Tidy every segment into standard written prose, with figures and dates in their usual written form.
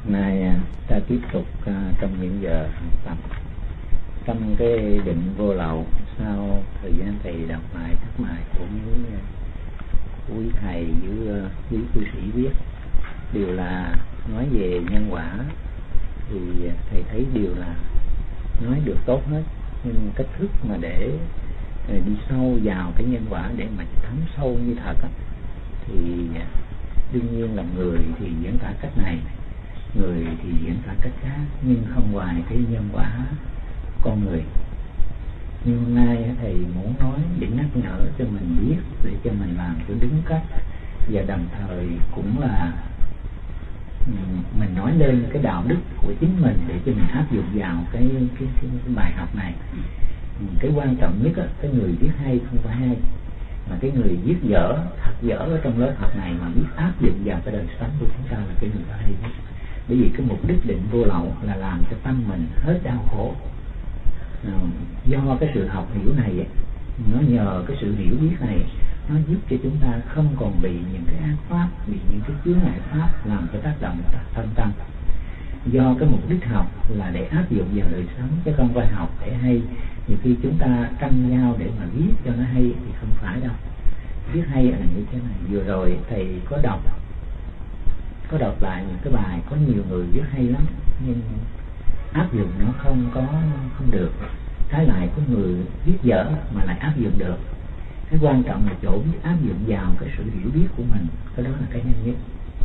Nay ta tiếp tục trong những giờ học tập trong cái định vô lậu. Sau thời gian thầy đọc lại các bài của quý thầy với quý cư sĩ viết đều là nói về nhân quả, thì thầy thấy đều là nói được tốt hết, nhưng cách thức mà để đi sâu vào cái nhân quả để mà thấm sâu như thật á, thì đương nhiên là người thì diễn tả cách này, người thì diễn tả cách khác, nhưng không ngoài cái nhân quả con người. Nhưng hôm nay thầy muốn nói để nhắc nhở cho mình biết, để cho mình làm cho đúng cách, và đồng thời cũng là mình nói lên cái đạo đức của chính mình để cho mình áp dụng vào cái bài học này. Cái quan trọng nhất á, cái người viết hay không phải hay, mà cái người viết dở, thật dở ở trong lớp học này mà biết áp dụng vào cái đời sống của chúng ta là cái người hay nhất. Bởi vì cái mục đích định vô lậu là làm cho tâm mình hết đau khổ. Do cái sự học hiểu này, nó nhờ cái sự hiểu biết này, nó giúp cho chúng ta không còn bị những cái ác pháp, bị những cái chướng ngại pháp làm cho tác động thân tâm. Do cái mục đích học là để áp dụng vào đời sống, chứ không phải học để hay. Nhiều khi chúng ta tranh nhau để mà viết cho nó hay thì không phải đâu. Viết hay là như thế này. Vừa rồi thầy có đọc lại những cái bài có nhiều người viết hay lắm, nhưng áp dụng nó không được. Trái lại có người viết dở mà lại áp dụng được. Cái quan trọng là chỗ biết áp dụng vào cái sự hiểu biết của mình, cái đó là cái nhanh nhất.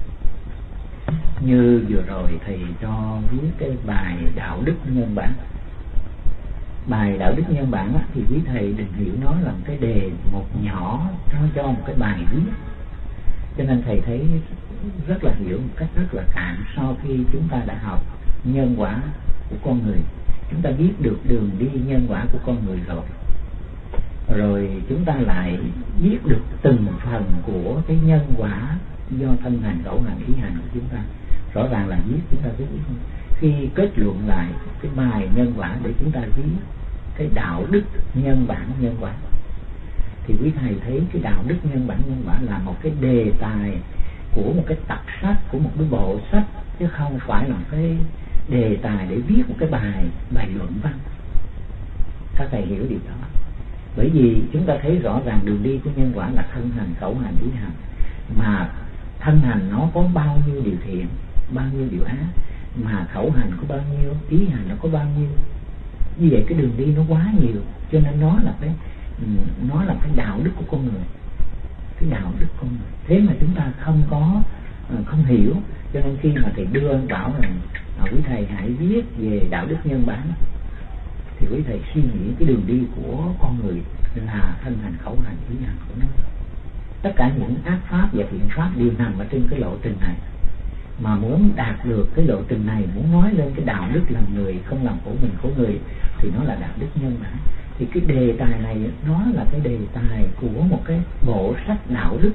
Như vừa rồi thầy cho viết cái bài đạo đức nhân bản. Bài đạo đức nhân bản á, thì quý thầy đừng hiểu nó là cái đề một nhỏ cho một cái bài viết, cho nên thầy thấy rất là hiểu một cách rất là cạn. Sau khi chúng ta đã học nhân quả của con người, chúng ta biết được đường đi nhân quả của con người rồi chúng ta lại biết được từng phần của cái nhân quả do thân hành, khẩu hành, ý hành của chúng ta. Rõ ràng là viết chúng ta biết khi kết luận lại cái bài nhân quả để chúng ta viết cái đạo đức nhân bản nhân quả, thì quý thầy thấy cái đạo đức nhân bản nhân quả là một cái đề tài của một cái tập sách, của một cái bộ sách, chứ không phải là cái đề tài để viết một cái bài luận văn. Các thầy hiểu điều đó. Bởi vì chúng ta thấy rõ ràng đường đi của nhân quả là thân hành, khẩu hành, ý hành. Mà thân hành nó có bao nhiêu điều thiện, bao nhiêu điều ác, mà khẩu hành có bao nhiêu, ý hành nó có bao nhiêu. Như vậy cái đường đi nó quá nhiều, cho nên nó là cái đạo đức của con người, cái đạo đức con người. Thế mà chúng ta không hiểu, cho nên khi mà thầy đưa bảo rằng quý thầy hãy viết về đạo đức nhân bản, thì quý thầy suy nghĩ cái đường đi của con người là thân hành, khẩu hành, ý hành của nó. Tất cả những ác pháp và thiện pháp đều nằm ở trên cái lộ trình này. Mà muốn đạt được cái lộ trình này, muốn nói lên cái đạo đức làm người, không làm khổ mình khổ người, thì nó là đạo đức nhân bản. Thì cái đề tài này nó là cái đề tài của một cái bộ sách đạo đức.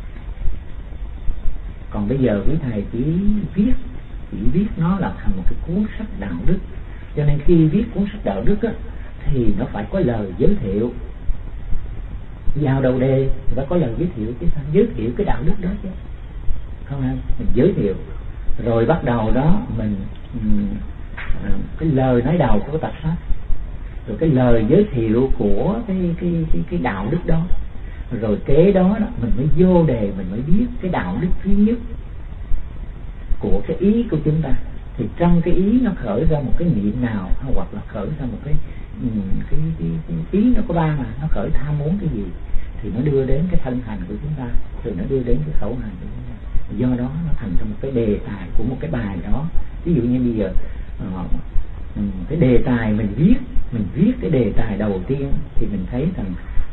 Còn bây giờ quý thầy chỉ viết nó là thành một cái cuốn sách đạo đức. Cho nên khi viết cuốn sách đạo đức á, thì nó phải có lời giới thiệu. Vào đầu đề thì phải có lời giới thiệu chứ sao? Giới thiệu cái đạo đức đó chứ. Không hay, mình giới thiệu. Rồi bắt đầu đó mình cái lời nói đầu của tập sách, rồi cái lời giới thiệu của cái đạo đức đó, rồi kế đó mình mới vô đề, mình mới biết cái đạo đức thứ nhất của cái ý của chúng ta. Thì trong cái ý nó khởi ra một cái niệm nào, hoặc là khởi ra một cái ý nó có ba mà, nó khởi tham muốn cái gì thì nó đưa đến cái thân hành của chúng ta, rồi nó đưa đến cái khẩu hành của chúng ta. Do đó nó thành ra một cái đề tài của một cái bài đó. Ví dụ như bây giờ cái đề tài mình viết cái đề tài đầu tiên thì mình thấy rằng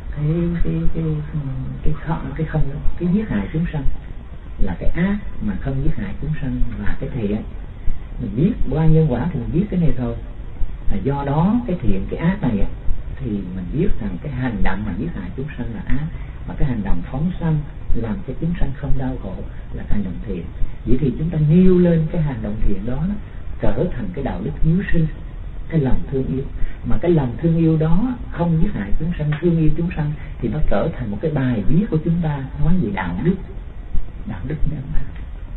cái giết hại chúng sanh là cái ác, mà không giết hại chúng sanh là cái thiện. Mình viết qua nhân quả thì mình viết cái này thôi. Do đó cái thiện cái ác này thì mình viết rằng cái hành động mà giết hại chúng sanh là ác, mà cái hành động phóng sanh làm cho chúng sanh không đau khổ là hành động thiện. Vậy thì chúng ta nêu lên cái hành động thiện đó trở thành cái đạo đức hiếu sinh, cái lòng thương yêu. Mà cái lòng thương yêu đó không giết hại chúng sanh, thương yêu chúng sanh, thì nó trở thành một cái bài viết của chúng ta nói về đạo đức nhân bản.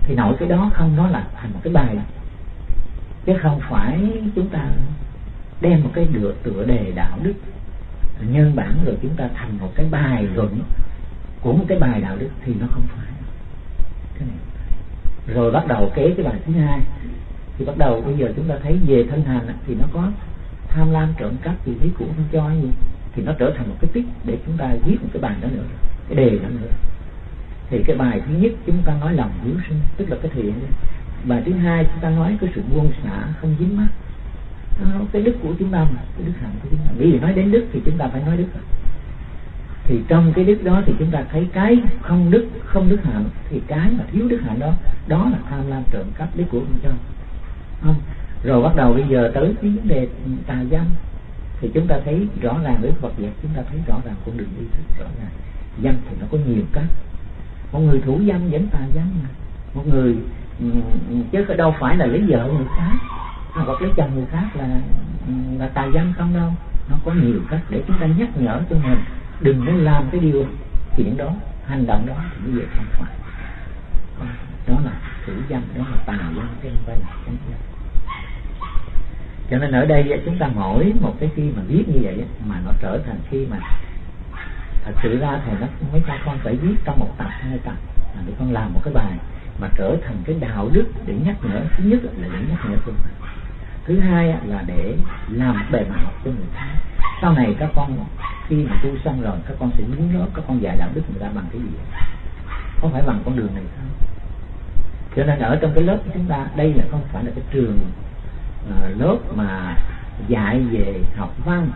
Thì nội cái đó không, nó là thành một cái bài, chứ không phải chúng ta đem một cái tựa đề đạo đức nhân bản rồi chúng ta thành một cái bài luận của một cái bài đạo đức, thì nó không phải cái này. Rồi bắt đầu kế cái bài thứ hai, thì bắt đầu bây giờ chúng ta thấy về thân hành thì nó có tham lam, trộm cắp, vì thế của không cho gì, thì nó trở thành một cái tích để chúng ta viết một cái bài đó nữa, cái đề đó nữa. Thì cái bài thứ nhất chúng ta nói lòng hiếu sinh, tức là cái thiện. Bài thứ hai chúng ta nói cái sự buông xả, không dính mắc, cái đức của chúng ta mà, cái đức hạnh của chúng ta. Vì nói đến đức thì chúng ta phải nói đức. Thì trong cái đức đó thì chúng ta thấy cái không đức hạnh, thì cái mà thiếu đức hạnh đó là tham lam, trộm cắp, lấy của không cho. Không. Rồi bắt đầu bây giờ tới cái vấn đề tà dâm, thì chúng ta thấy rõ ràng với Phật dạy, chúng ta thấy rõ ràng con đường đi rất rõ ràng. Dâm thì nó có nhiều cách. Một người thủ dâm vẫn tà dâm mà. Một người chứ đâu phải là lấy vợ người khác hoặc lấy chồng người khác là tà dâm không đâu. Nó có nhiều cách để chúng ta nhắc nhở cho mình đừng nên làm cái điều chuyện đó, hành động đó, thì bây giờ không phải. Đó là thủ dâm, đó là tà dâm, chứ không phải là chánh dâm. Cho nên ở đây chúng ta mỗi một cái khi mà viết như vậy mà nó trở thành, khi mà thật sự ra thì nó mấy con phải viết trong một tập, 2 tập để con làm một cái bài mà trở thành cái đạo đức để nhắc nhở. Thứ nhất là để nhắc nhở cho mình, thứ hai là để làm bề mặt cho người khác. Sau này các con khi mà tu xong rồi, các con sẽ muốn đó, các con dạy đạo đức người ta bằng cái gì? Không phải bằng con đường này không? Cho nên ở trong cái lớp của chúng ta, đây là không phải là cái trường lớp mà dạy về học văn,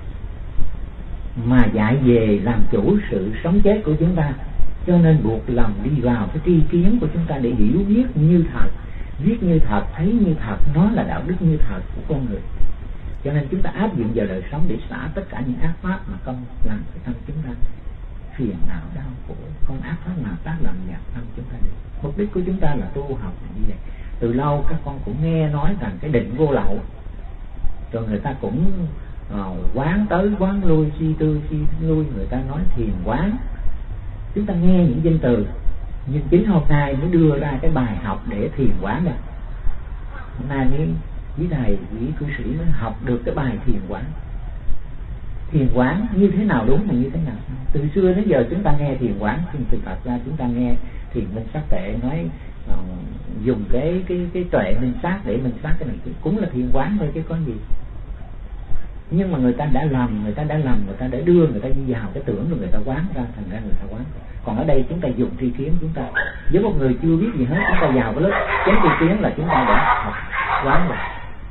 mà dạy về làm chủ sự sống chết của chúng ta. Cho nên buộc lòng đi vào cái tri kiến của chúng ta để hiểu viết như thật, viết như thật, thấy như thật, nó là đạo đức như thật của con người. Cho nên chúng ta áp dụng vào đời sống để xả tất cả những ác pháp mà không làm cho tâm chúng ta phiền não đau khổ, không ác pháp nào tác động vào tâm chúng ta được. Mục đích của chúng ta là tu học như vậy. Từ lâu các con cũng nghe nói rằng cái định vô lậu, rồi người ta cũng quán tới quán lui, suy tư suy lui, người ta nói thiền quán. Chúng ta nghe những danh từ, nhưng chính hôm nay mới đưa ra cái bài học để thiền quán này. Hôm nay với thầy, với cư sĩ mới học được cái bài thiền quán. Thiền quán như thế nào đúng và như thế nào. Từ xưa đến giờ chúng ta nghe thiền quán, từ Phật ra chúng ta nghe thiền minh sát tuệ, nói dùng cái tuệ minh sát để minh sát cái này, cũng là thiền quán thôi chứ có gì. Nhưng mà người ta đã lầm, người ta đã đưa người ta đi vào cái tưởng rồi người ta quán ra, thành ra người ta quán. Còn ở đây chúng ta dùng tri kiến, chúng ta với một người chưa biết gì hết, chúng ta vào cái lớp chánh tri kiến là chúng ta đã học quán rồi.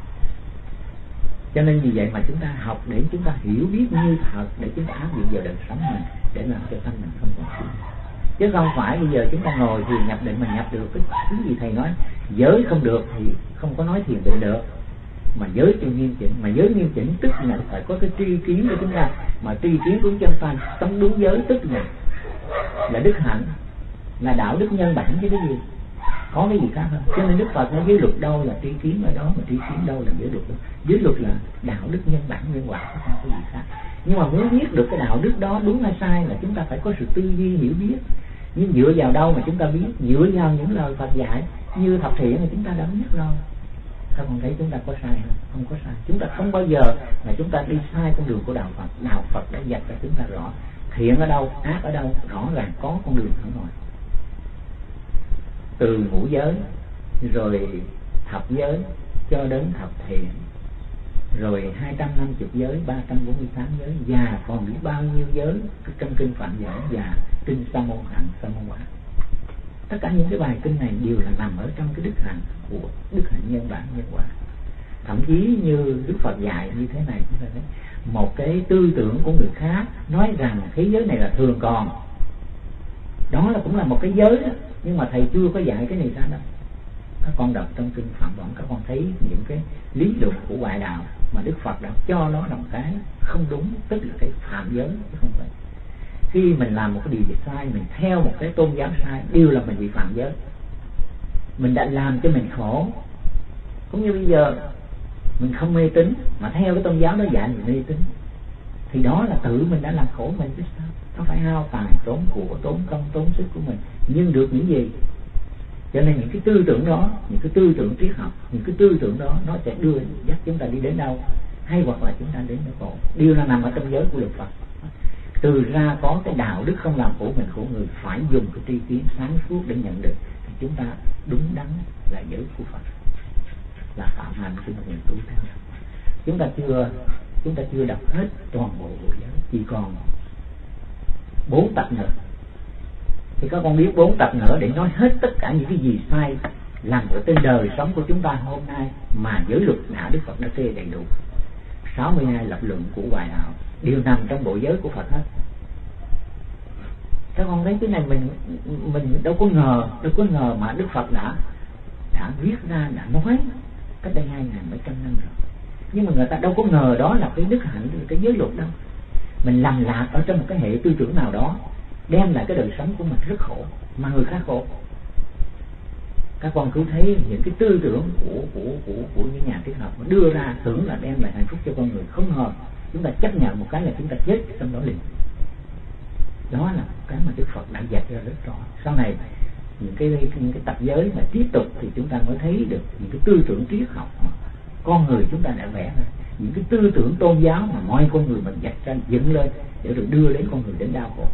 Cho nên vì vậy mà chúng ta học để chúng ta hiểu biết như thật, để chúng ta áp dụng vào đời sống mình, để làm cho tâm mình không còn phiền. Chứ không phải bây giờ chúng ta ngồi thiền nhập định mà nhập được cái gì thầy nói giới không được thì không có nói thiền định được. Mà giới cho nghiêm chỉnh, mà giới nghiêm chỉnh tức là phải có cái tri kiến của chúng ta, mà tri kiến của chúng ta sống đúng giới tức là đức hạnh, là đạo đức nhân bản chứ cái gì, có cái gì khác không? Cho nên Đức Phật nói giới luật đâu là tri kiến ở đó, mà tri kiến đâu là giới luật đó. Giới luật là đạo đức nhân bản nhân quả, không có gì khác. Nhưng mà muốn biết được cái đạo đức đó đúng hay sai là chúng ta phải có sự tư duy hiểu biết. Nhưng dựa vào đâu mà chúng ta biết? Dựa vào những lời Phật dạy như thập thiện thì chúng ta đã biết rồi. Các con thấy chúng ta có sai không? Không có sai. Chúng ta không bao giờ mà chúng ta đi sai con đường của đạo Phật. Đạo Phật đã dạy cho chúng ta rõ thiện ở đâu, ác ở đâu, rõ ràng có con đường ở ngoài. Từ ngũ giới, rồi thập giới cho đến thập thiện, rồi 250 giới, 348 giới, và còn biết bao nhiêu giới trong kinh Phạm Giải và kinh Sa Môn Hạnh, Sa Môn Quả. Tất cả những cái bài kinh này đều là nằm ở trong cái đức hạnh của đức hạnh nhân bản nhân quả. Thậm chí như Đức Phật dạy như thế này, chúng ta thấy một cái tư tưởng của người khác nói rằng thế giới này là thường còn, đó là cũng là một cái giới đó, nhưng mà thầy chưa có dạy cái này ra đâu. Các con đọc trong kinh Phạm Võng, các con thấy những cái lý luận của ngoại đạo mà Đức Phật đã cho nó là một cái không đúng, tức là cái phạm giới, chứ không phải. Khi mình làm một cái điều gì sai, mình theo một cái tôn giáo sai, đều là mình bị phạm giới. Mình đã làm cho mình khổ. Cũng như bây giờ mình không mê tín mà theo cái tôn giáo đó dạy mình mê tín, thì đó là tự mình đã làm khổ mình chứ sao. Nó phải hao tài, tốn của, tốn công, tốn sức của mình. Nhưng được những gì? Cho nên những cái tư tưởng đó, những cái tư tưởng triết học, những cái tư tưởng đó nó sẽ đưa dắt chúng ta đi đến đâu, hay hoặc là chúng ta đến nơi khổ. Điều là nằm ở trong giới của luật Phật. Từ ra có cái đạo đức không làm khổ mình khổ người, phải dùng cái tri kiến sáng suốt để nhận được, thì chúng ta đúng đắn là giới của Phật, là phạm hạnh của mình tu theo. Chúng ta chưa đọc hết toàn bộ bộ giới, chỉ còn 4 tập nữa. Thì các con biết 4 tập nữa để nói hết tất cả những cái gì sai làm ở trên đời sống của chúng ta hôm nay mà giới luật đã Đức Phật đã kê đầy đủ. 62 lập luận của Hoài Đạo đều nằm trong bộ giới của Phật hết. Các con thấy cái này mình đâu có ngờ mà Đức Phật đã viết ra, đã nói cách đây 2.000 mấy trăm năm rồi. Nhưng mà người ta đâu có ngờ đó là cái đức hạnh, cái giới luật đâu. Mình lầm lạc ở trong một cái hệ tư tưởng nào đó, đem lại cái đời sống của mình rất khổ, mà người khác khổ. Các con cứ thấy những cái tư tưởng của những nhà triết học đưa ra tưởng là đem lại hạnh phúc cho con người, không ngờ chúng ta chấp nhận một cái là chúng ta chết trong đó liền. Đó là cái mà Đức Phật đã dạy ra rất rõ. Sau này những cái tập giới mà tiếp tục thì chúng ta mới thấy được những cái tư tưởng triết học mà con người chúng ta đã vẽ ra, những cái tư tưởng tôn giáo mà mọi con người mình dạch ra dựng lên để rồi đưa đến con người đến đau khổ.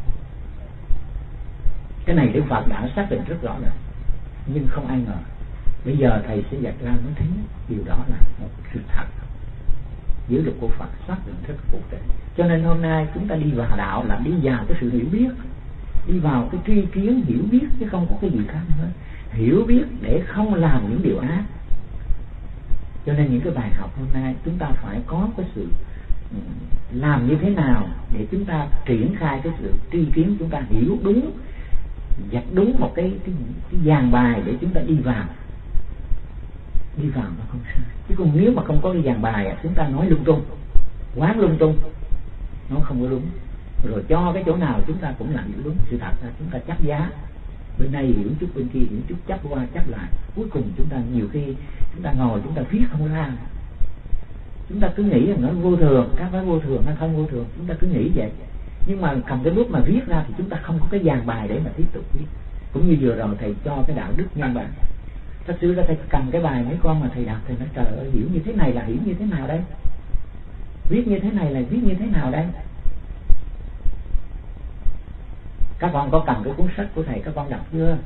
Cái này Đức Phật đã xác định rất rõ rồi, nhưng không ai ngờ bây giờ thầy sẽ dạch ra mới thấy điều đó là một sự thật. Giới luật của Phật xác định rất cụ thể. Cho nên hôm nay chúng ta đi vào đạo là đi vào cái sự hiểu biết, đi vào cái tri kiến hiểu biết, chứ không có cái gì khác nữa. Hiểu biết để không làm những điều ác. Cho nên những cái bài học hôm nay chúng ta phải có cái sự làm như thế nào để chúng ta triển khai cái sự tri kiến, chúng ta hiểu đúng, dạch đúng một cái dàn bài để chúng ta đi vào nó không sai. Chứ còn nếu mà không có cái dàn bài, chúng ta nói lung tung, quán lung tung, nó không có đúng. Rồi cho cái chỗ nào chúng ta cũng làm hiểu đúng. Sự thật là chúng ta chấp giá, bên này hiểu chút, bên kia hiểu chút, chấp qua chấp lại, cuối cùng chúng ta nhiều khi chúng ta ngồi chúng ta viết không ra. Chúng ta cứ nghĩ rằng nó vô thường, các phải vô thường hay không vô thường, chúng ta cứ nghĩ vậy. Nhưng mà cầm cái bút mà viết ra thì chúng ta không có cái dàn bài để mà tiếp tục viết. Cũng như vừa rồi thầy cho cái đạo đức nhân bản, thật sự ra thầy cầm cái bài mấy con mà thầy đọc, thầy nói trời ơi, hiểu như thế này là hiểu như thế nào đây, viết như thế này là viết như thế nào đây. Các con có cầm cái cuốn sách của thầy các con đọc chưa?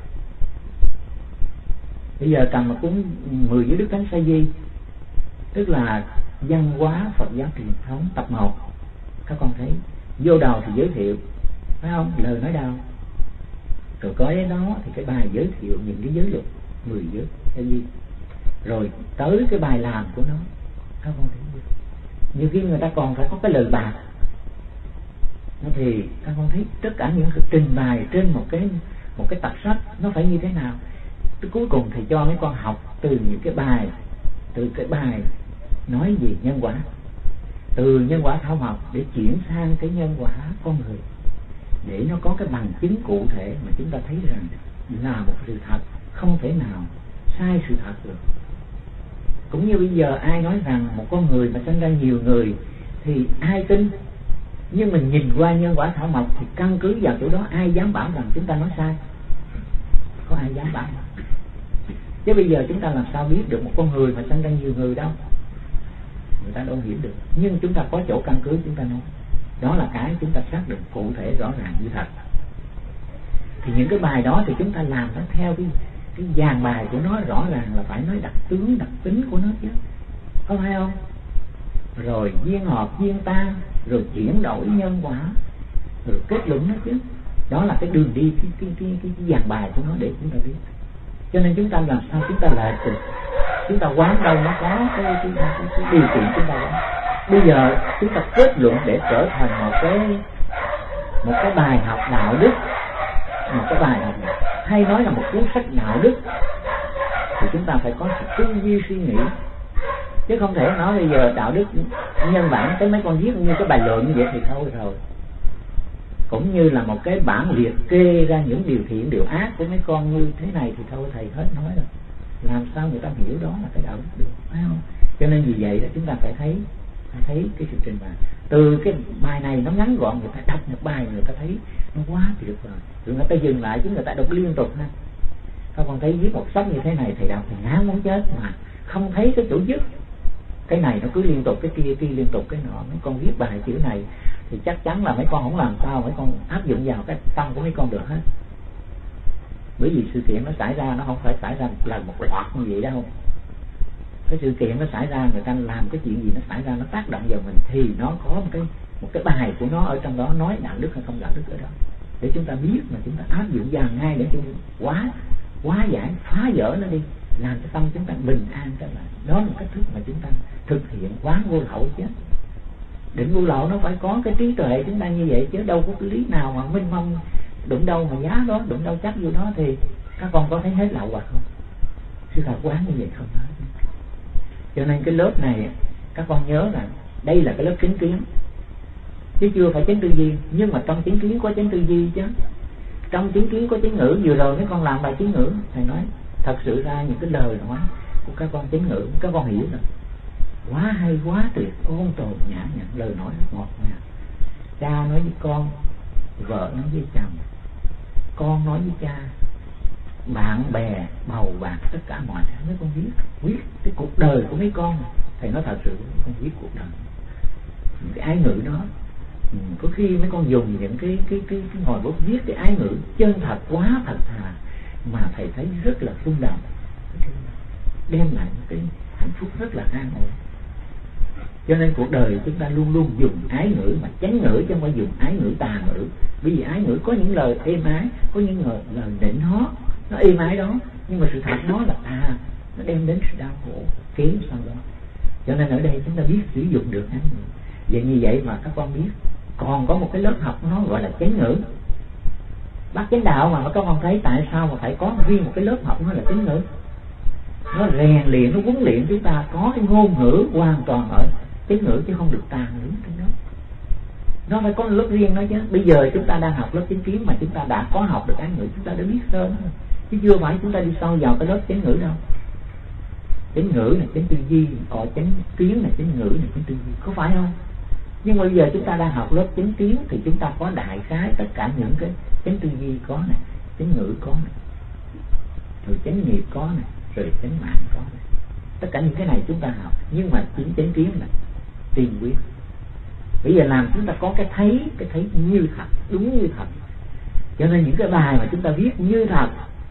Bây giờ cầm một cuốn 10 giới đức thánh sa di, tức là văn hóa Phật giáo truyền thống tập 1. Các con thấy vô đầu thì giới thiệu, phải không? Lời nói đầu. Rồi có cái đó thì cái bài giới thiệu những cái giới luật 10 giới sa di. Rồi tới cái bài làm của nó, các con thấy nhiều khi người ta còn phải có cái lời bạc. Thì các con thấy tất cả những cái trình bày trên một cái tập sách nó phải như thế nào. Cuối cùng thầy cho mấy con học từ những cái bài nói gì nhân quả, từ nhân quả thảo học để chuyển sang cái nhân quả con người, để nó có cái bằng chứng cụ thể mà chúng ta thấy rằng là một sự thật, không thể nào sai sự thật được. Cũng như bây giờ ai nói rằng một con người mà sinh ra nhiều người thì ai tin, nhưng mình nhìn qua nhân quả thảo mộc thì căn cứ vào chỗ đó ai dám bảo rằng chúng ta nói sai? Có ai dám bảo? Chứ bây giờ chúng ta làm sao biết được một con người mà sinh ra nhiều người đâu, người ta đâu hiểu được. Nhưng chúng ta có chỗ căn cứ chúng ta nói, đó là cái chúng ta xác định cụ thể rõ ràng như thật. Thì những cái bài đó thì chúng ta làm nó theo cái dàn bài của nó, rõ ràng là phải nói đặc tướng đặc tính của nó chứ, có phải không? Rồi duyên hợp duyên tan, rồi chuyển đổi nhân quả, rồi kết luận nó chứ. Đó là cái đường đi, cái dàn bài của nó để chúng ta biết. Cho nên chúng ta làm sao chúng ta lại được, chúng ta quán đâu nó có cái điều kiện chúng ta quán. Bây giờ chúng ta kết luận để trở thành một cái bài học đạo đức, một cái bài học hay nói là một cuốn sách đạo đức, thì chúng ta phải có sự tư duy suy nghĩ, chứ không thể nói bây giờ đạo đức nhân bản cái mấy con viết như cái bài luận như vậy thì thôi rồi. Cũng như là một cái bản liệt kê ra những điều thiện điều ác của mấy con như thế này thì thôi thầy hết nói rồi. Làm sao người ta hiểu đó là cái đạo đức được, phải không? Cho nên vì vậy là chúng ta phải thấy cái sự trình bày. Từ cái bài này nó ngắn gọn, người ta đọc một bài người ta thấy nó quá tuyệt vời, rồi người ta dừng lại chứ người ta đọc liên tục ha. Các con thấy viết một sách như thế này thầy đọc thì ngán muốn chết, mà không thấy cái chỗ dứt. Cái này nó cứ liên tục cái kia liên tục cái nọ. Mấy con viết bài chữ này thì chắc chắn là mấy con không làm sao mấy con áp dụng vào cái tâm của mấy con được hết. Bởi vì sự kiện nó xảy ra nó không phải xảy ra một loạt như vậy đâu. Cái sự kiện nó xảy ra, người ta làm cái chuyện gì nó xảy ra, nó tác động vào mình thì nó có một cái bài của nó ở trong đó, nói đạo đức hay không đạo đức ở đó, để chúng ta biết mà chúng ta áp dụng vào ngay để chúng hóa giải, phá vỡ nó đi, làm cho tâm chúng ta bình an trở lại. Đó là một cách thức mà chúng ta thực hiện quán vô lậu chứ. Định vô lậu nó phải có cái trí tuệ chúng ta như vậy chứ, đâu có cái lý nào mà minh mông đụng đâu mà giá đó, đụng đâu chắc vô đó. Thì các con có thấy hết lậu hoặc không? Sự thật quán như vậy không hết. Cho nên cái lớp này các con nhớ là đây là cái lớp chánh kiến, chứ chưa phải chánh tư duy. Nhưng mà trong chánh kiến có chánh tư duy chứ. Trong chánh kiến có chánh ngữ. Vừa rồi mấy con làm bài chánh ngữ, thầy nói thật sự ra những cái lời nói của các con chánh ngữ các con hiểu rồi, quá hay, quá tuyệt, ôn tồn nhã nhặn, lời nói rất ngọt ngào. Cha nói với con, vợ nói với chồng, con nói với cha, bạn bè, bầu bạn, tất cả mọi thứ mấy con viết cái cuộc đời của mấy con. Thầy nói thật sự con viết cuộc đời, những cái ái ngữ đó. Có khi mấy con dùng những cái ngòi bút viết cái ái ngữ chân thật quá, thật thà, mà thầy thấy rất là rung động, đem lại một cái hạnh phúc rất là an ổn. Cho nên cuộc đời chúng ta luôn luôn dùng ái ngữ mà chánh ngữ, chứ không phải dùng ái ngữ tà ngữ. Bởi vì ái ngữ có những lời êm ái, có những lời nịnh hót, nó êm ái đó, nhưng mà sự thật nó là nó đem đến sự đau khổ kéo sau đó. Cho nên ở đây chúng ta biết sử dụng được ái ngữ. Vậy như vậy mà các con biết còn có một cái lớp học nó gọi là chánh ngữ. Bác chánh đạo mà các con thấy tại sao mà phải có riêng một cái lớp học nó là chánh ngữ. Nó rèn luyện, nó huấn luyện chúng ta có cái ngôn ngữ hoàn toàn ở chánh ngữ, chứ không được tà ngữ trong đó. Nó phải có lớp riêng đó chứ. Bây giờ chúng ta đang học lớp chánh kiến mà chúng ta đã có học được ái ngữ, chúng ta đã biết sơ, chứ chưa phải chúng ta đi sâu vào cái lớp chánh ngữ đâu. Chánh ngữ là chánh tư duy, còn chánh kiến là chánh ngữ là chánh tư duy, có phải không? Nhưng mà bây giờ chúng ta đang học lớp chánh kiến thì chúng ta có đại khái tất cả những cái chánh tư duy có này, chánh ngữ có này, rồi chánh nghiệp có này, rồi chánh mạng có này. Tất cả những cái này chúng ta học, nhưng mà chính chánh kiến là tiên quyết. Bây giờ làm chúng ta có cái thấy như thật, đúng như thật. Cho nên những cái bài mà chúng ta viết như thật,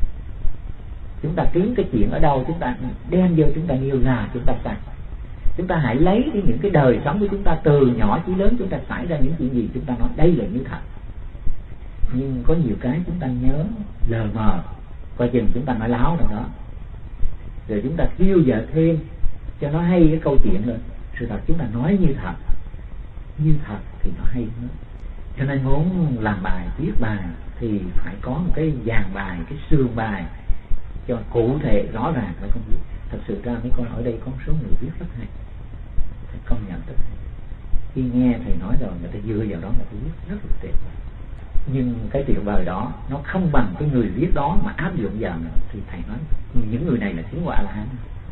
chúng ta kiếm cái chuyện ở đâu chúng ta đem vô chúng ta nêu ra, chúng ta sai. Chúng ta hãy lấy những cái đời sống của chúng ta từ nhỏ chí lớn, chúng ta xảy ra những chuyện gì chúng ta nói đây là như thật. Nhưng có nhiều cái chúng ta nhớ lờ mờ, coi chừng chúng ta nói láo rồi đó. Rồi chúng ta thiêu dệt thêm cho nó hay cái câu chuyện lên. Sự thật chúng ta nói như thật thì nó hay hơn. Cho nên muốn làm bài, viết bài thì phải có một cái dàn bài, cái xương bài cho cụ thể rõ ràng phải không biết. Thật sự ra mấy con ở đây có một số người viết rất hay, thầy công nhận rất hay. Khi nghe thầy nói rồi người ta dựa vào đó người ta viết rất là tuyệt vời. Nhưng cái tuyệt vời đó nó không bằng cái người viết đó mà áp dụng vào nữa. Thì thầy nói những người này là tiến hóa là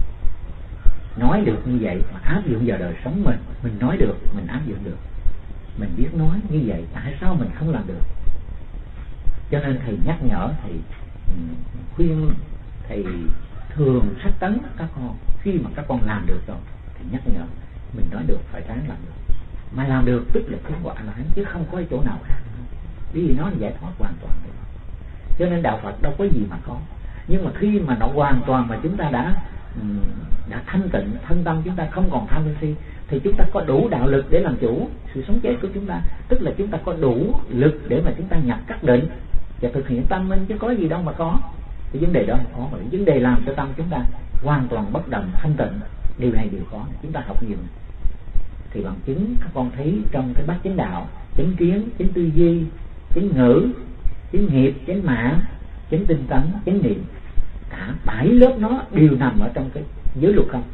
nói được như vậy mà áp dụng vào đời sống mình nói được, mình áp dụng được, mình biết nói như vậy, tại sao mình không làm được? Cho nên thầy nhắc nhở, thầy khuyên, thầy thường sách tấn các con. Khi mà các con làm được rồi thì nhắc nhở mình nói được phải ráng làm được, mà làm được tức là tiến hóa là chứ không có chỗ nào khác. Bởi vì nó là giải thoát hoàn toàn được. Cho nên đạo Phật đâu có gì mà có. Nhưng mà khi mà nó hoàn toàn mà chúng ta đã thanh tịnh, thân tâm chúng ta không còn tham sân si, thì chúng ta có đủ đạo lực để làm chủ sự sống chết của chúng ta. Tức là chúng ta có đủ lực để mà chúng ta nhập các định và thực hiện tâm minh, chứ có gì đâu mà có. Cái vấn đề đó có, mà vấn đề làm cho tâm chúng ta hoàn toàn bất động thanh tịnh, điều này đều có. Chúng ta học nhiều thì bằng chứng các con thấy trong cái bát chánh đạo, chánh kiến, chánh tư duy, chánh ngữ, chánh nghiệp, chánh mạng, chánh tinh tấn, chánh niệm, cả 7 lớp nó đều nằm ở trong cái giới luật không.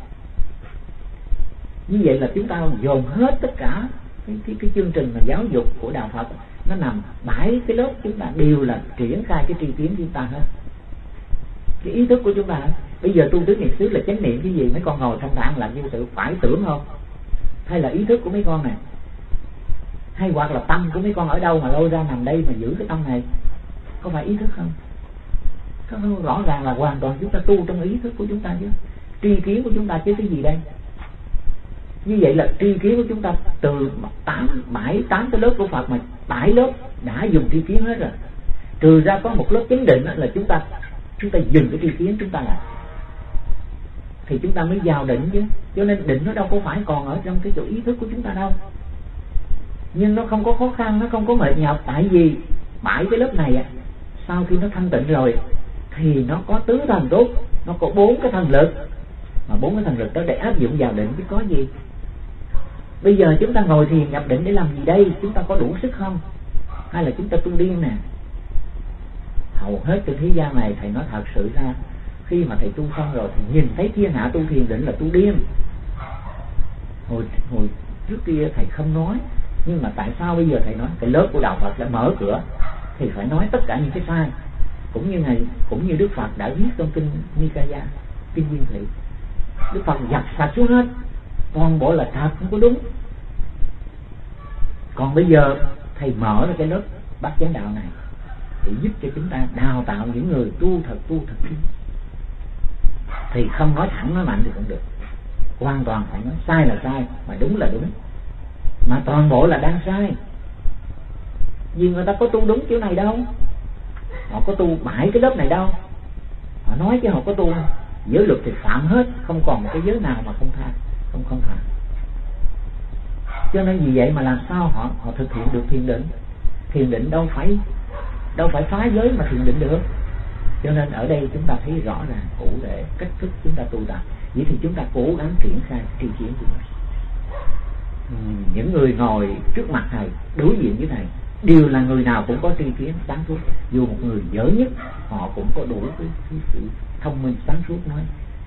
Như vậy là chúng ta dồn hết tất cả cái chương trình mà giáo dục của đạo Phật, nó nằm 7 cái lớp, chúng ta đều là triển khai cái tri kiến chúng ta hết, cái ý thức của chúng ta. Bây giờ tu tứ niệm xứ là chánh niệm cái gì? Mấy con ngồi thanh thản làm như sự phải tưởng không? Hay là ý thức của mấy con này? Hay hoặc là tâm của mấy con ở đâu mà lôi ra nằm đây mà giữ cái tâm này? Có phải ý thức không? Rõ ràng là hoàn toàn chúng ta tu trong ý thức của chúng ta chứ, tri kiến của chúng ta chứ cái gì đây. Như vậy là tri kiến của chúng ta từ 7-8 cái lớp của Phật mà 7 lớp đã dùng tri kiến hết rồi, trừ ra có một lớp chánh định là chúng ta dừng cái tri kiến chúng ta lại thì chúng ta mới vào định chứ. Cho nên định nó đâu có phải còn ở trong cái chỗ ý thức của chúng ta đâu. Nhưng nó không có khó khăn, nó không có mệt nhọc, tại vì 7 cái lớp này sau khi nó thanh tịnh rồi thì nó có tứ thần tốt, nó có 4 cái thần lực, mà 4 cái thần lực đó để áp dụng vào định chứ có gì. Bây giờ chúng ta ngồi thiền nhập định để làm gì đây? Chúng ta có đủ sức không? Hay là chúng ta tu điên nè? Hầu hết trên thế gian này, thầy nói thật sự ra, khi mà thầy tu xong rồi thì nhìn thấy thiên hạ tu thiền định là tu điên. Hồi trước kia thầy không nói, nhưng mà tại sao bây giờ thầy nói? Cái lớp của đạo Phật đã mở cửa thì phải nói tất cả những cái sai, cũng như Đức Phật đã viết trong kinh Nikaya, kinh Nguyên Thủy. Đức Phật dập sạch xuống hết, toàn bộ là thật, không có đúng. Còn bây giờ thầy mở ra cái lớp Bát Chánh Đạo này để giúp cho chúng ta đào tạo những người tu thật đúng. Thì không nói thẳng nói mạnh thì không được, hoàn toàn phải nói sai là sai mà đúng là đúng, mà toàn bộ là đang sai. Vì người ta có tu đúng kiểu này đâu, họ có tu 7 cái lớp này đâu, họ nói chứ họ có tu. Giới luật thì phạm hết, không còn một cái giới nào mà không tha, không phạm. Cho nên vì vậy mà làm sao họ thực hiện được thiền định. Thiền định đâu phải phá giới mà thiền định được. Cho nên ở đây chúng ta thấy rõ ràng cụ thể cách thức chúng ta tu tập. Vậy thì chúng ta cố gắng triển khai tri kiến của mình. Những người ngồi trước mặt thầy, đối diện với thầy, đều là người nào cũng có tri kiến sáng suốt. Dù một người dở nhất, họ cũng có đủ cái sự thông minh sáng suốt, nói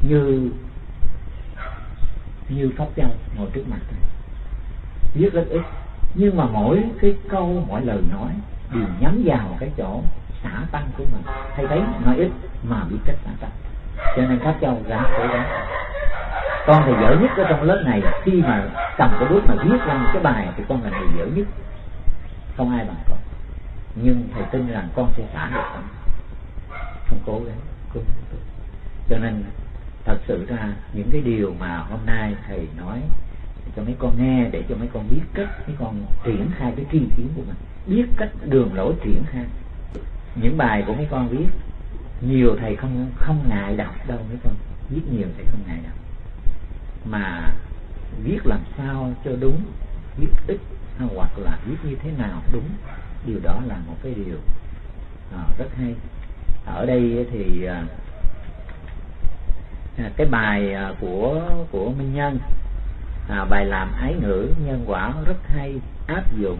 như Pháp Châu ngồi trước mặt thầy, viết rất ít, nhưng mà mỗi cái câu, mỗi lời nói đều nhắm vào cái chỗ xả tăng của mình. Thầy thấy nói ít mà biết cách xả tăng, cho nên Pháp Châu ráng cố gắng. Con thầy dở nhất ở trong lớp này, khi mà cầm cái bút mà viết ra cái bài thì con là người dở nhất, không ai bằng con. Nhưng thầy tin rằng con sẽ xả được, không cố gắng. Cho nên thật sự ra những cái điều mà hôm nay thầy nói cho mấy con nghe, để cho mấy con biết cách mấy con triển khai cái tri kiến của mình, biết cách đường lối triển khai. Những bài của mấy con viết nhiều, thầy không ngại đọc đâu mấy con, viết nhiều thầy không ngại đọc, mà viết làm sao cho đúng, viết ít hoặc là viết như thế nào đúng, điều đó là một cái điều rất hay. Ở đây thì cái bài của Minh Nhân, bài làm ái ngữ nhân quả rất hay, áp dụng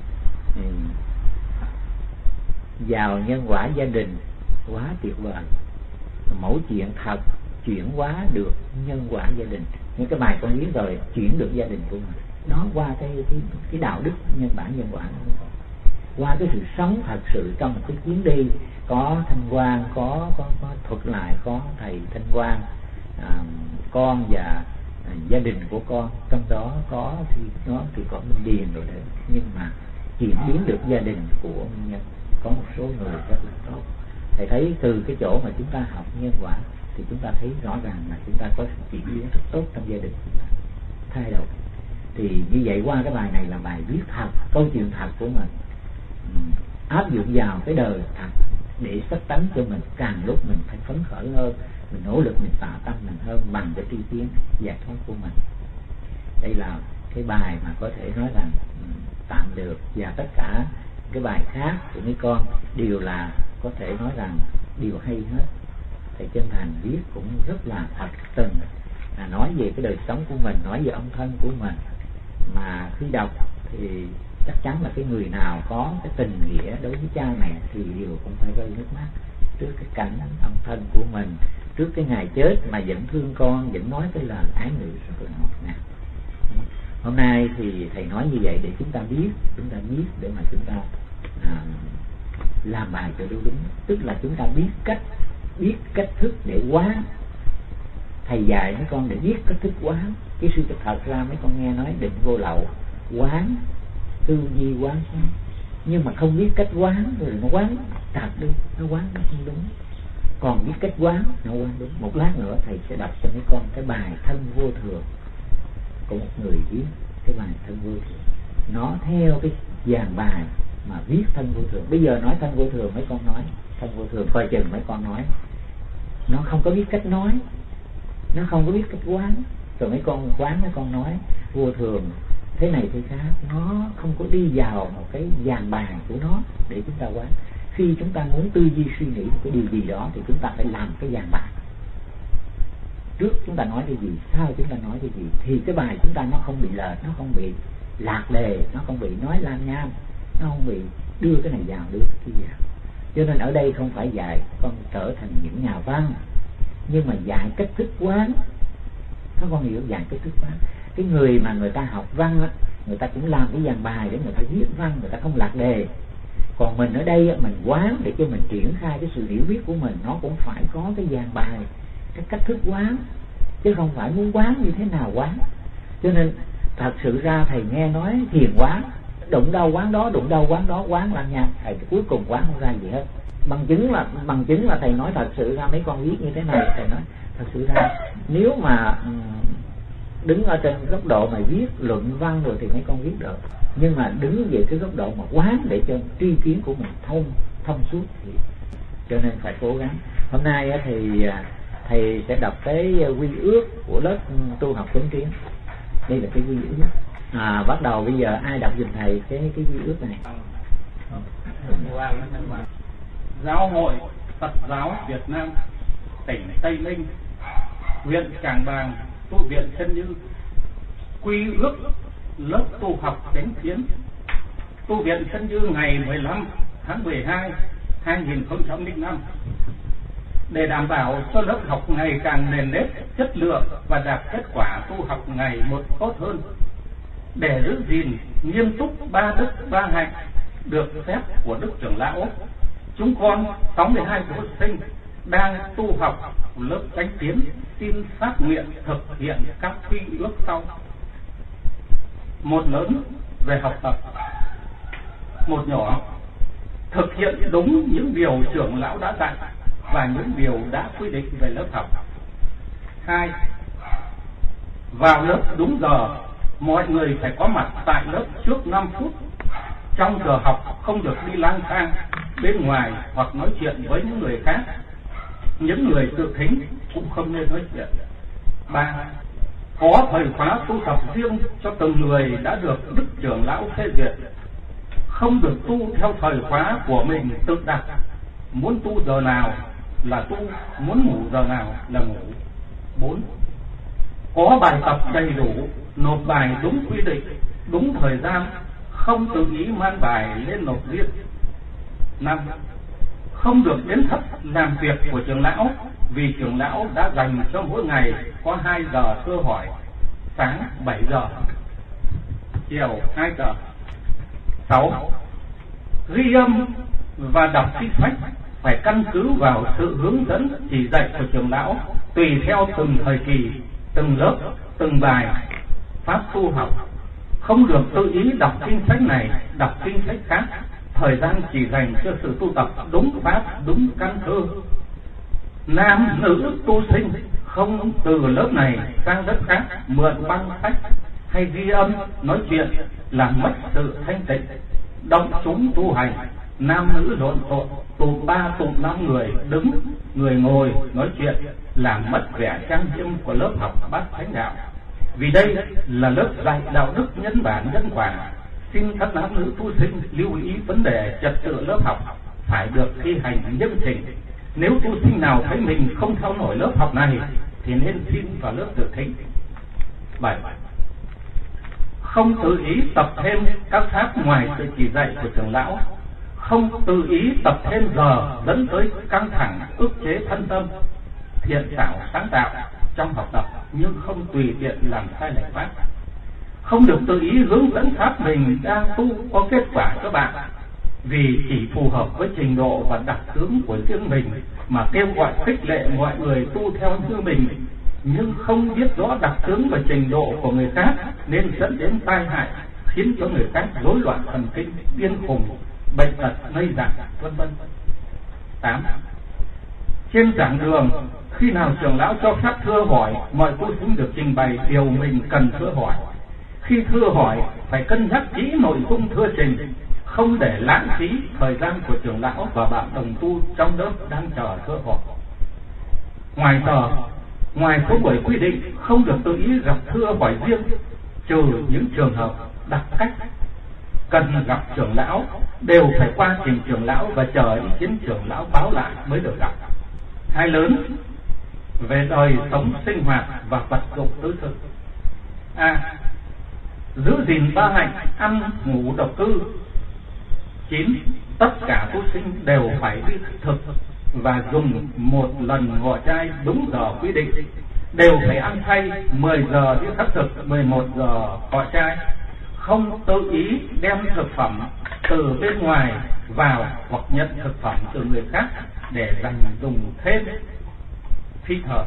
vào nhân quả gia đình quá tuyệt vời. Mẫu chuyện thật chuyển hóa được nhân quả gia đình. Những cái bài con viết rồi chuyển được gia đình của mình đó qua cái đạo đức nhân bản nhân quả, qua cái sự sống thật sự trong một cái chuyến đi. Có Thanh Quang, có thuật lại, có thầy Thanh Quang, con và gia đình của con, trong đó có thì có Minh Điền rồi đấy. Nhưng mà chuyển biến được gia đình của Minh Nhân, có một số người rất là tốt. Thầy thấy từ cái chỗ mà chúng ta học nhân quả thì chúng ta thấy rõ ràng là chúng ta có sự chuyển biến rất tốt trong gia đình chúng ta, thay đổi. Thì như vậy qua cái bài này là bài viết thật, câu chuyện thật của mình, áp dụng vào cái đời thật để sách tánh cho mình, càng lúc mình phải phấn khởi hơn, mình nỗ lực, mình tạo tâm mình hơn bằng cái tri kiến giải thoát của mình. Đây là cái bài mà có thể nói rằng tạm được, và tất cả cái bài khác của mấy con đều là có thể nói rằng điều hay hết. Thầy chân thành viết cũng rất là thật tình, nói về cái đời sống của mình, nói về ông thân của mình, mà khi đọc thì chắc chắn là cái người nào có cái tình nghĩa đối với cha mẹ thì đều cũng phải rơi nước mắt trước cái cảnh ông thân của mình, trước cái ngày chết mà vẫn thương con, vẫn nói cái lời ái ngữ rất là ngọt ngào. Hôm nay thì thầy nói như vậy để chúng ta biết để mà chúng ta làm bài cho đúng, tức là chúng ta biết cách thức để quán. Thầy dạy mấy con để biết cách thức quán. Cái sự thật ra mấy con nghe nói định vô lậu, quán tư duy quán sáng, nhưng mà không biết cách quán rồi nó quán thật đi, nó quán nó không đúng. còn biết cách quán nó quán đúng. Một lát nữa thầy sẽ đọc cho mấy con cái bài thân vô thường của một người viết cái bài thân vô thường, nó theo cái dàn bài mà viết thân vô thường. Bây giờ nói thân vô thường mấy con nói thân vô thường, coi chừng mấy con nói nó không có biết cách nói, nó không có biết cách quán, rồi mấy con quán mấy con nói vô thường thế này thế khác, nó không có đi vào một cái dàn bài của nó để chúng ta quán. Khi chúng ta muốn tư duy suy nghĩ một cái điều gì đó thì chúng ta phải làm cái dàn bài. Trước chúng ta nói cái gì, sau chúng ta nói cái gì, thì cái bài chúng ta nó không bị lệch, nó không bị lạc đề, nó không bị nói lan nham, nó không bị đưa cái này vào đưa cái kia vào. Cho nên ở đây không phải dạy con trở thành những nhà văn, nhưng mà dạy cách thức quán. Các con hiểu dạy cách thức quán. Cái người mà người ta học văn á, người ta cũng làm cái dàn bài để người ta viết văn, người ta không lạc đề. Còn mình ở đây mình quán để cho mình triển khai cái sự hiểu biết của mình, nó cũng phải có cái dàn bài, cái cách thức quán, chứ không phải muốn quán như thế nào quán. Cho nên thật sự ra thầy nghe nói thiền quán, đụng đâu quán đó, đụng đâu quán đó, quán lan nham, thầy cuối cùng quán không ra gì hết. Bằng chứng là thầy nói thật sự ra mấy con viết như thế này, thầy nói thật sự ra nếu mà đứng ở trên góc độ mà viết luận văn rồi thì mấy con viết được, nhưng mà đứng về cái góc độ mà quán để cho tri kiến của mình thông suốt thì cho nên phải cố gắng. Hôm nay thì thầy sẽ đọc cái quy ước của lớp tu học chánh kiến. Đây là cái quy ước. Bắt đầu bây giờ ai đọc giùm thầy cái quy ước này. Giáo hội Phật giáo Việt Nam, tỉnh Tây Ninh, huyện Trảng Bàng, tu viện Chân Như, quy ước lớp tu học chánh kiến. Tu viện Chân Như ngày 15 tháng 12 2005. Để đảm bảo cho lớp học ngày càng nền nếp, chất lượng và đạt kết quả tu học ngày một tốt hơn, để giữ gìn nghiêm túc ba đức ba hạnh được phép của Đức Trưởng Lão, chúng con 62 học sinh đang tu học lớp chánh kiến xin phát nguyện thực hiện các quy ước sau. Một lớn về học tập, một nhỏ thực hiện đúng những điều trưởng lão đã dạy và những điều đã quy định về lớp học. 2. Vào lớp đúng giờ, mọi người phải có mặt tại lớp trước 5 phút. Trong giờ học không được đi lang thang bên ngoài hoặc nói chuyện với những người khác. Những người tự thính cũng không nên nói chuyện. 3. Có thời khóa tu tập riêng cho từng người đã được Đức Trưởng Lão phê duyệt. Không được tu theo thời khóa của mình tự đặt. Muốn tu giờ nào là tu, muốn ngủ giờ nào là ngủ. 4. Có bài tập đầy đủ, nộp bài đúng quy định, đúng thời gian, không tự ý mang bài lên nộp riêng. 5. Không được đến thất làm việc của trưởng lão, vì trưởng lão đã dành cho mỗi ngày có 2 giờ thưa hỏi, sáng 7 giờ, chiều 2 giờ. 6. Ghi âm và đọc kinh sách phải căn cứ vào sự hướng dẫn chỉ dạy của trưởng lão, tùy theo từng thời kỳ, từng lớp, từng bài pháp tu học. Không được tự ý đọc kinh sách này, đọc kinh sách khác. Thời gian chỉ dành cho sự tu tập đúng pháp, đúng căn cơ. Nam nữ tu sinh không từ lớp này sang lớp khác mượn băng sách hay ghi âm nói chuyện làm mất sự thanh tịnh. Động chúng tu hành, nam nữ lộn xộn, tụ 3 tụ 5 người đứng, người ngồi nói chuyện, làm mất vẻ trang nghiêm của lớp học bát thánh đạo. Vì đây là lớp dạy đạo đức nhân bản nhân quả, xin các nam nữ tu sinh lưu ý vấn đề trật tự lớp học phải được thi hành nghiêm chỉnh. Nếu tu sinh nào thấy mình không theo nổi lớp học này thì nên xin vào lớp tự thính. 7. Không tự ý tập thêm các pháp ngoài sự chỉ dạy của trưởng lão. Không tự ý tập thêm giờ dẫn tới căng thẳng, ức chế thân tâm, thiện xảo sáng tạo trong học tập, nhưng không tùy tiện làm sai lệch pháp. Không được tự ý hướng dẫn pháp mình đang tu có kết quả cho bạn, vì chỉ phù hợp với trình độ và đặc tướng của riêng mình mà kêu gọi khích lệ mọi người tu theo như mình, nhưng không biết rõ đặc tướng và trình độ của người khác nên dẫn đến tai hại, khiến cho người khác rối loạn thần kinh, điên khùng, bệnh tật, ngây dạng, vân vân. 8. Trên giảng đường, khi nào trưởng lão cho phép thưa hỏi, mọi tu sinh được trình bày điều mình cần thưa hỏi. Khi thưa hỏi, phải cân nhắc kỹ nội dung thưa trình, không để lãng phí thời gian của trưởng lão và bạn đồng tu trong lớp đang chờ thưa hỏi. Ngoài số buổi quy định, không được tự ý gặp thưa hỏi riêng, trừ những trường hợp đặc cách cần gặp trưởng lão, đều phải qua trình trưởng lão và chờ ý kiến trưởng lão báo lại mới được gặp. Hai lớn về đời sống sinh hoạt và vật dụng tứ sự. Giữ gìn ba hạnh ăn ngủ độc cư. 9. Tất cả tu sinh đều phải đi thực và dùng một lần ngọ trai đúng giờ quy định, đều phải ăn chay 10 giờ đi khất thực, 11 giờ ngọ trai, không tự ý đem thực phẩm từ bên ngoài vào hoặc nhận thực phẩm từ người khác để dành dùng thêm phi thời.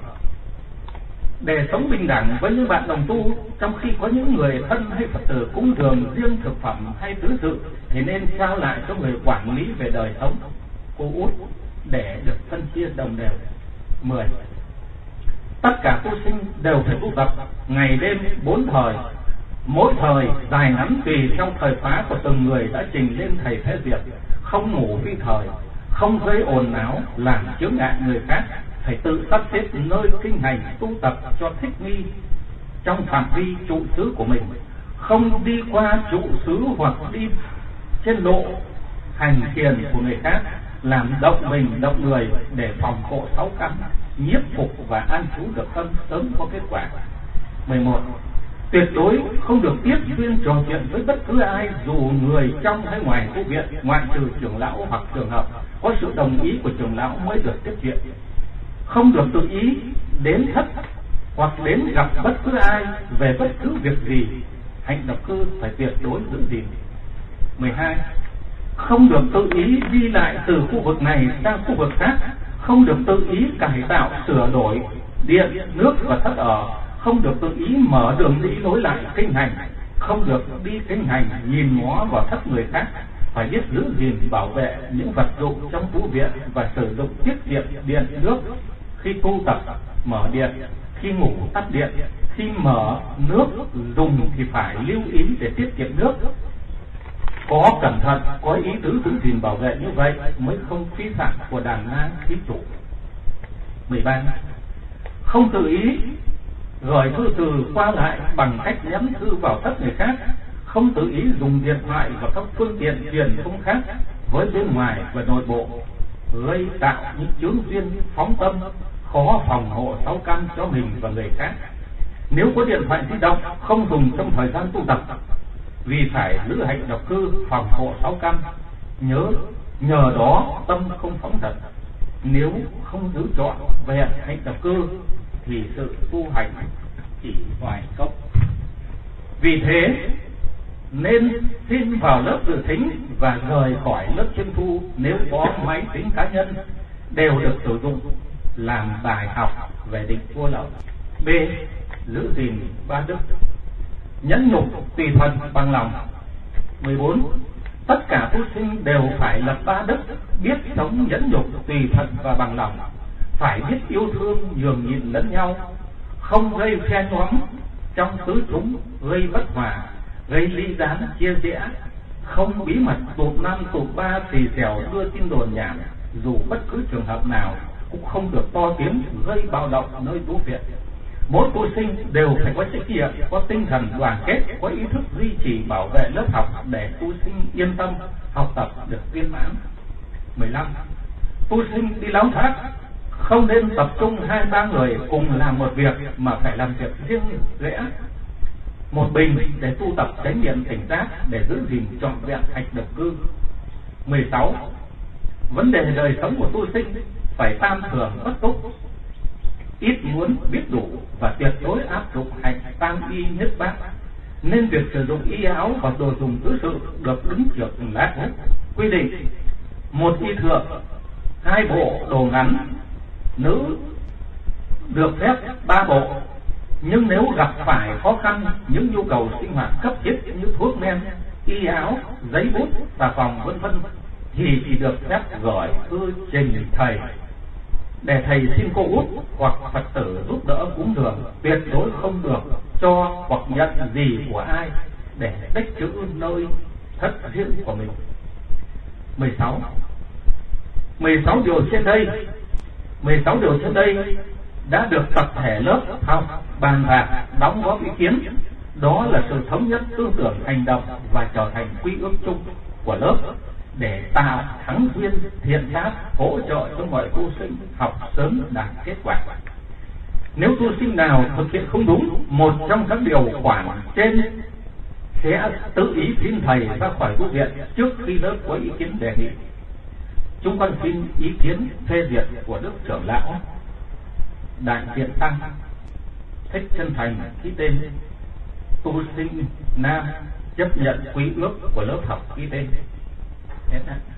Để sống bình đẳng với những bạn đồng tu, trong khi có những người thân hay Phật tử cúng dường riêng thực phẩm hay tứ sự, thì nên trao lại cho người quản lý về đời sống cô út để được phân chia đồng đều. 10. Tất cả tu sinh đều phải tu tập ngày đêm 4 thời, mỗi thời dài ngắn tùy theo thời khóa của từng người đã trình lên thầy phế duyệt, không ngủ phi thời, không gây ồn ào làm chướng ngại người khác, phải tự sắp xếp nơi kinh hành tu tập cho thích nghi trong phạm vi trụ xứ của mình, không đi qua trụ xứ hoặc đi trên lộ hành thiền của người khác, làm động mình động người để phòng hộ 6 căn, nhiếp phục và an trú được tâm, sớm có kết quả. 11. Tuyệt đối không được tiếp duyên trò chuyện với bất cứ ai, dù người trong hay ngoài tu viện, ngoại trừ trưởng lão hoặc trường hợp có sự đồng ý của trưởng lão mới được tiếp chuyện. Không được tự ý đến thất hoặc đến gặp bất cứ ai về bất cứ việc gì. Hạnh độc cư phải tuyệt đối giữ gìn. 12. Không được tự ý đi lại từ khu vực này sang khu vực khác, không được tự ý cải tạo sửa đổi điện, nước và thất ở, không được tự ý mở đường đi nối lại kinh hành, không được đi kinh hành nhìn ngó vào thất người khác, phải biết giữ gìn bảo vệ những vật dụng trong tu viện và sử dụng tiết kiệm điện nước. Khi tu tập mở điện, khi ngủ tắt điện, khi mở nước dùng thì phải lưu ý để tiết kiệm nước. Có cẩn thận, có ý tứ giữ gìn bảo vệ như vậy mới không phí phạm của đàn na thí chủ. 13. Không tự ý gửi thư từ qua lại bằng cách nhắn thư vào thất người khác, không tự ý dùng điện thoại và các phương tiện truyền thông khác với bên ngoài và nội bộ, gây tạo những chướng duyên phóng tâm, khó phòng hộ 6 căn cho mình và người khác. Nếu có điện thoại di động, không dùng trong thời gian tu tập, vì phải giữ hạnh độc cư phòng hộ 6 căn, nhờ đó tâm không phóng dật. Nếu không giữ trọn vẹn hạnh độc cư thì sự tu hành chỉ hoài cốc. Vì thế nên xin vào lớp dự thính và rời khỏi lớp chuyên thu, nếu có máy tính cá nhân đều được sử dụng làm bài học về định vô lậu. B. Giữ gìn 3 đức. Nhẫn nhục tùy thuận bằng lòng. 14. Tất cả tu sinh đều phải lập 3 đức: biết sống nhẫn nhục tùy thuận và bằng lòng, phải biết yêu thương nhường nhịn lẫn nhau, không gây phe nhóm trong tứ chúng, gây bất hòa, gây ly gián chia rẽ, không bí mật tụt 5 tụt 3 xì xèo đưa tin đồn nhảm, dù bất cứ trường hợp nào cũng không được to tiếng gây bạo động nơi tu viện. Mỗi tu sinh đều phải có trách nhiệm, có tinh thần đoàn kết, có ý thức duy trì bảo vệ lớp học để tu sinh yên tâm học tập được viên mãn. 15. Tu sinh đi láo thác không nên tập trung 2-3 người cùng làm một việc, mà phải làm việc riêng rẽ một mình để tu tập chánh niệm tỉnh giác, để giữ gìn trọn vẹn hạnh độc cư. 16. Vấn đề đời sống của tu sinh phải tam thường bất túc, ít muốn biết đủ và tuyệt đối áp dụng hạnh tam y nhất bát, nên việc sử dụng y áo và đồ dùng tứ sự được đứng trước lá thuốc. Quy định: 1 y thượng, 2 bộ đồ ngắn, nữ được phép 3 bộ. Nhưng nếu gặp phải khó khăn, những nhu cầu sinh hoạt cấp thiết như thuốc men, y áo, giấy bút, xà phòng vân vân thì chỉ được phép gửi thư trình thầy. để thầy xin cô út hoặc Phật tử giúp đỡ cúng dường, tuyệt đối không được cho hoặc nhận gì của ai để tích trữ nơi thất riêng của mình. 16 điều trên đây đã được tập thể lớp học bàn bạc đóng góp ý kiến. Đó là sự thống nhất tư tưởng hành động và trở thành quy ước chung của lớp để tạo thắng duyên thiện pháp, hỗ trợ cho mọi tu sinh học sớm đạt kết quả. Nếu tu sinh nào thực hiện không đúng một trong các điều khoản trên sẽ tự ý xin thầy ra khỏi tu viện trước khi lớp có ý kiến đề nghị. Chúng con xin ý kiến phê duyệt của Đức Trưởng Lão Đại Diện Tăng Thích chân thành ký tên. Tu sinh nam chấp nhận quy ước của lớp học ký tên. Hết ạ.